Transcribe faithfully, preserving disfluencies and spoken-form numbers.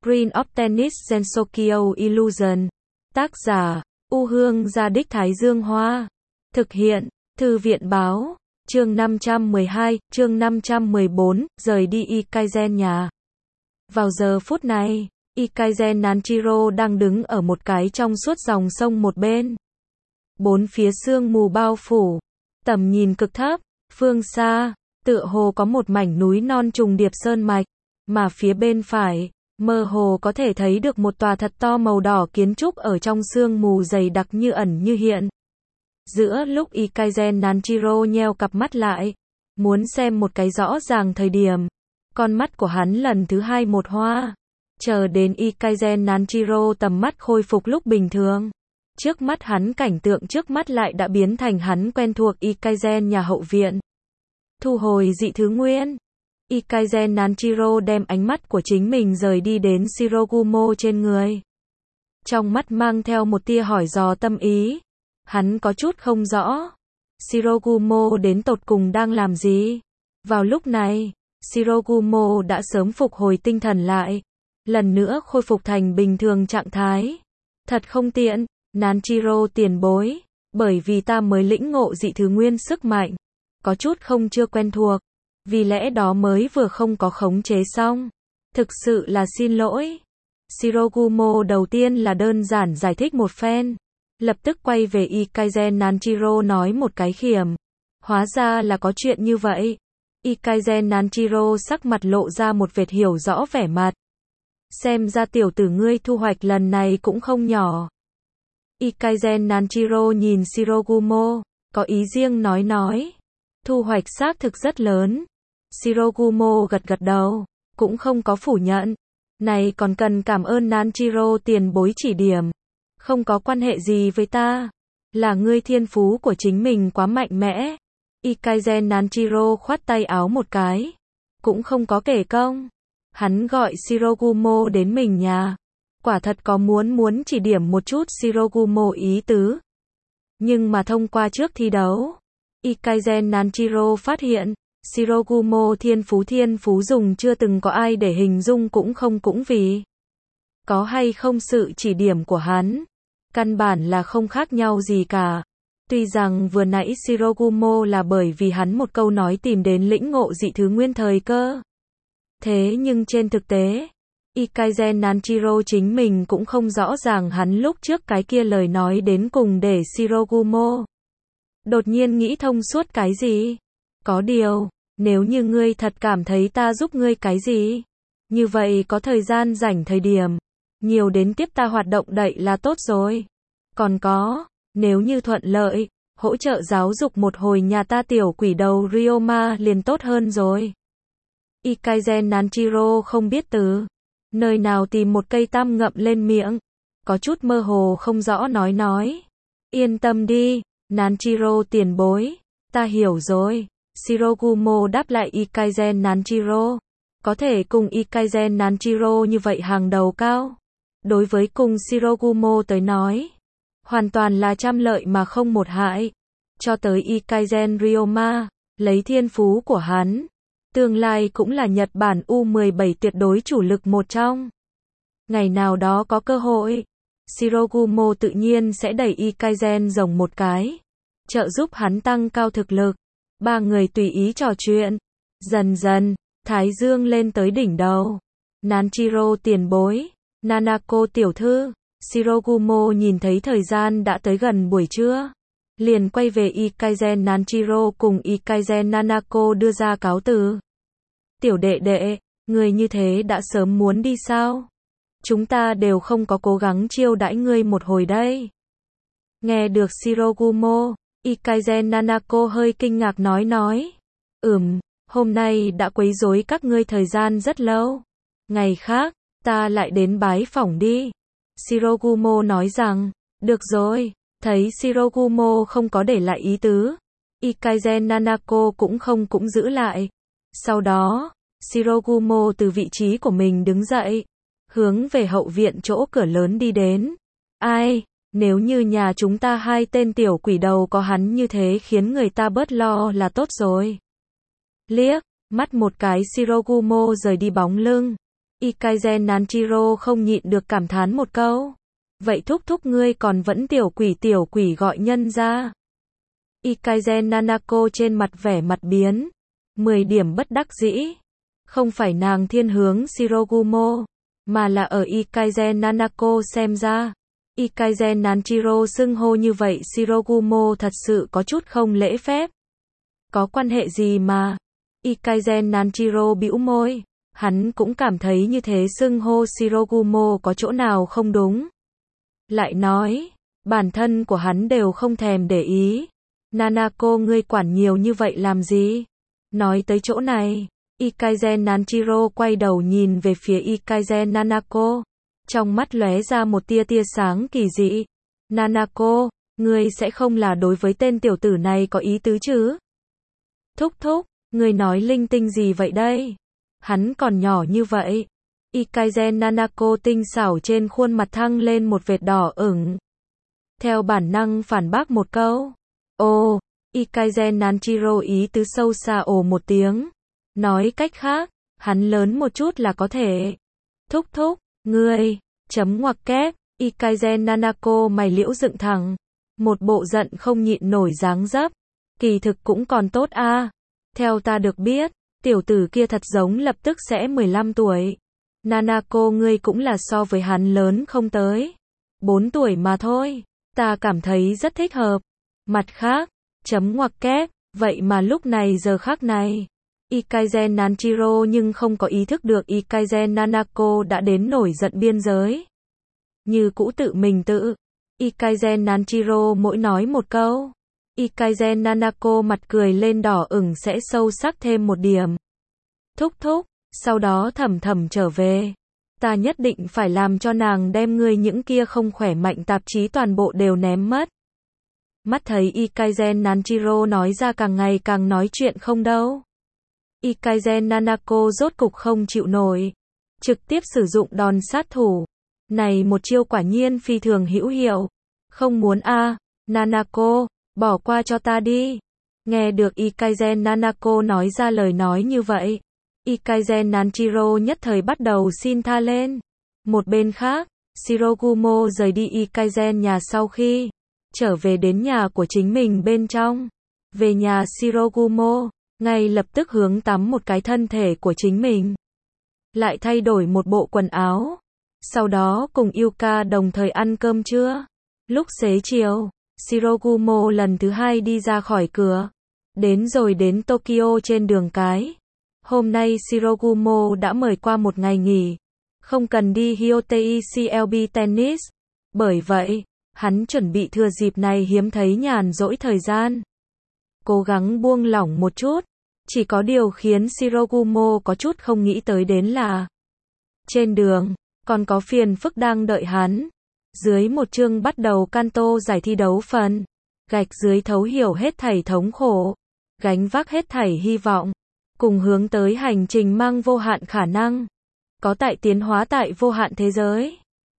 Green of Tennis Gensokyo Illusion. Tác giả, U Hương Gia Đích Thái Dương Hoa. Thực hiện, Thư viện Báo. Chương năm trăm mười hai, chương năm trăm mười bốn, rời đi Ikaizen nhà. Vào giờ phút này, Ikaizen Nanjiro đang đứng ở một cái trong suốt dòng sông một bên. Bốn phía sương mù bao phủ, tầm nhìn cực thấp, phương xa, tựa hồ có một mảnh núi non trùng điệp sơn mạch, mà phía bên phải, mơ hồ có thể thấy được một tòa thật to màu đỏ kiến trúc ở trong sương mù dày đặc như ẩn như hiện. Giữa lúc Ikaizen Nanjiro nheo cặp mắt lại, muốn xem một cái rõ ràng thời điểm, con mắt của hắn lần thứ hai một hoa. Chờ đến Ikaizen Nanjiro tầm mắt khôi phục lúc bình thường, trước mắt hắn cảnh tượng trước mắt lại đã biến thành hắn quen thuộc Ikaizen nhà hậu viện. Thu hồi dị thứ nguyên, Ikaizen Nanjiro đem ánh mắt của chính mình rời đi đến Shirogumo trên người. Trong mắt mang theo một tia hỏi dò tâm ý. Hắn có chút không rõ, Shirogumo đến tột cùng đang làm gì? Vào lúc này, Shirogumo đã sớm phục hồi tinh thần lại, lần nữa khôi phục thành bình thường trạng thái. Thật không tiện, Nanjiro tiền bối, bởi vì ta mới lĩnh ngộ dị thứ nguyên sức mạnh, có chút không chưa quen thuộc, vì lẽ đó mới vừa không có khống chế xong. Thực sự là xin lỗi. Shirogumo đầu tiên là đơn giản giải thích một phen, lập tức quay về Ikaizen Nanjiro nói một cái khiểm. Hóa ra là có chuyện như vậy. Ikaizen Nanjiro sắc mặt lộ ra một vệt hiểu rõ vẻ mặt. Xem ra tiểu tử ngươi thu hoạch lần này cũng không nhỏ. Ikaizen Nanjiro nhìn Shirogumo, có ý riêng nói nói. Thu hoạch xác thực rất lớn. Shirogumo gật gật đầu, cũng không có phủ nhận. Này còn cần cảm ơn Nanjiro tiền bối chỉ điểm. Không có quan hệ gì với ta. Là ngươi thiên phú của chính mình quá mạnh mẽ. Ikaizen Nanjiro khoát tay áo một cái. Cũng không có kể công. Hắn gọi Shirogumo đến mình nhà. Quả thật có muốn muốn chỉ điểm một chút Shirogumo ý tứ. Nhưng mà thông qua trước thi đấu, Ikaizen Nanjiro phát hiện, Shirogumo thiên phú thiên phú dùng chưa từng có ai để hình dung cũng không cũng vì. Có hay không sự chỉ điểm của hắn, căn bản là không khác nhau gì cả. Tuy rằng vừa nãy Shirogumo là bởi vì hắn một câu nói tìm đến lĩnh ngộ dị thứ nguyên thời cơ. Thế nhưng trên thực tế, Ikaizen Nanjiro chính mình cũng không rõ ràng hắn lúc trước cái kia lời nói đến cùng để Shirogumo đột nhiên nghĩ thông suốt cái gì. Có điều, nếu như ngươi thật cảm thấy ta giúp ngươi cái gì, như vậy có thời gian rảnh thời điểm, nhiều đến tiếp ta hoạt động đậy là tốt rồi. Còn có, nếu như thuận lợi, hỗ trợ giáo dục một hồi nhà ta tiểu quỷ đầu Ryoma liền tốt hơn rồi. Ikaizen Nanjiro không biết từ nơi nào tìm một cây tam ngậm lên miệng, có chút mơ hồ không rõ nói nói. Yên tâm đi, Nanjiro tiền bối, ta hiểu rồi. Shirogumo đáp lại Ikaizen Nanjiro. Có thể cùng Ikaizen Nanjiro như vậy hàng đầu cao. Đối với cùng Shirogumo tới nói, hoàn toàn là trăm lợi mà không một hại. Cho tới Ikaizen Ryoma, lấy thiên phú của hắn, tương lai cũng là Nhật Bản U mười bảy tuyệt đối chủ lực một trong. Ngày nào đó có cơ hội, Shirogumo tự nhiên sẽ đẩy Ikaizen rồng một cái, trợ giúp hắn tăng cao thực lực. Ba người tùy ý trò chuyện. Dần dần, thái dương lên tới đỉnh đầu. Nanjiro tiền bối, Nanako tiểu thư. Shirogumo nhìn thấy thời gian đã tới gần buổi trưa, liền quay về Ikaizen Nanjiro cùng Ikaizen Nanako đưa ra cáo từ. Tiểu đệ đệ, người như thế đã sớm muốn đi sao? Chúng ta đều không có cố gắng chiêu đãi ngươi một hồi đây. Nghe được Shirogumo, Ikaizen Nanako hơi kinh ngạc nói nói. Ừm, hôm nay đã quấy rối các ngươi thời gian rất lâu. Ngày khác, ta lại đến bái phỏng đi. Shirogumo nói rằng, được rồi. Thấy Shirogumo không có để lại ý tứ, Ikaizen Nanako cũng không cũng giữ lại. Sau đó, Shirogumo từ vị trí của mình đứng dậy, hướng về hậu viện chỗ cửa lớn đi đến. Ai, nếu như nhà chúng ta hai tên tiểu quỷ đầu có hắn như thế khiến người ta bớt lo là tốt rồi. Liếc mắt một cái Shirogumo rời đi bóng lưng, Ikazen Nanjiro không nhịn được cảm thán một câu. Vậy thúc thúc ngươi còn vẫn tiểu quỷ tiểu quỷ gọi nhân ra. Ikazen Nanako trên mặt vẻ mặt biến. mười điểm bất đắc dĩ. Không phải nàng thiên hướng Shirogumo, mà là ở Ikazen Nanako xem ra. Ikazen Nanjiro xưng hô như vậy Shirogumo thật sự có chút không lễ phép. Có quan hệ gì mà? Ikazen Nanjiro bĩu môi. Hắn cũng cảm thấy như thế xưng hô Shirogumo có chỗ nào không đúng. Lại nói, bản thân của hắn đều không thèm để ý. Nanako ngươi quản nhiều như vậy làm gì? Nói tới chỗ này, Ikazen Nanjiro quay đầu nhìn về phía Ikazen Nanako. Trong mắt lóe ra một tia tia sáng kỳ dị. Nanako, ngươi sẽ không là đối với tên tiểu tử này có ý tứ chứ? Thúc thúc, ngươi nói linh tinh gì vậy đây? Hắn còn nhỏ như vậy. Ikazen Nanako tinh xảo trên khuôn mặt thăng lên một vệt đỏ ửng. Theo bản năng phản bác một câu. Ồ, Ikazen Nanjiro ý tứ sâu xa ồ một tiếng. Nói cách khác, hắn lớn một chút là có thể. Thúc thúc, ngươi, chấm ngoặc kép, Ikazen Nanako mày liễu dựng thẳng. Một bộ giận không nhịn nổi dáng dấp. Kỳ thực cũng còn tốt a. Theo ta được biết, tiểu tử kia thật giống lập tức sẽ mười lăm tuổi. Nanako ngươi cũng là so với hắn lớn không tới bốn tuổi mà thôi. Ta cảm thấy rất thích hợp. Mặt khác, chấm ngoặc kép, vậy mà lúc này giờ khác này. Ikazen Nanjiro nhưng không có ý thức được Ikazen Nanako đã đến nổi giận biên giới. Như cũ tự mình tự. Ikazen Nanjiro mỗi nói một câu. Ikazen Nanako mặt cười lên đỏ ửng sẽ sâu sắc thêm một điểm. Thúc thúc, sau đó thầm thầm trở về. Ta nhất định phải làm cho nàng đem ngươi những kia không khỏe mạnh tạp chí toàn bộ đều ném mất. Mắt thấy Ikazen Nanjiro nói ra càng ngày càng nói chuyện không đâu. Ikazen Nanako rốt cục không chịu nổi. Trực tiếp sử dụng đòn sát thủ. Này một chiêu quả nhiên phi thường hữu hiệu. Không muốn a, à, Nanako, bỏ qua cho ta đi. Nghe được Ikazen Nanako nói ra lời nói như vậy. Ikazen Nanjiro nhất thời bắt đầu xin tha lên. Một bên khác, Shirogumo rời đi Ikazen nhà sau khi trở về đến nhà của chính mình bên trong. Về nhà Shirogumo, ngay lập tức hướng tắm một cái thân thể của chính mình. Lại thay đổi một bộ quần áo. Sau đó cùng Yuka đồng thời ăn cơm trưa. Lúc xế chiều, Shirogumo lần thứ hai đi ra khỏi cửa. Đến rồi đến Tokyo trên đường cái. Hôm nay Shirogumo đã mời qua một ngày nghỉ. Không cần đi Hyotei xê lờ bê Tennis. Bởi vậy, hắn chuẩn bị thừa dịp này hiếm thấy nhàn rỗi thời gian. Cố gắng buông lỏng một chút. Chỉ có điều khiến Shirogumo có chút không nghĩ tới đến là trên đường, còn có phiền phức đang đợi hắn. Dưới một chương bắt đầu Kanto giải thi đấu phần. Gạch dưới thấu hiểu hết thảy thống khổ. Gánh vác hết thảy hy vọng. Cùng hướng tới hành trình mang vô hạn khả năng. Có tại tiến hóa tại vô hạn thế giới.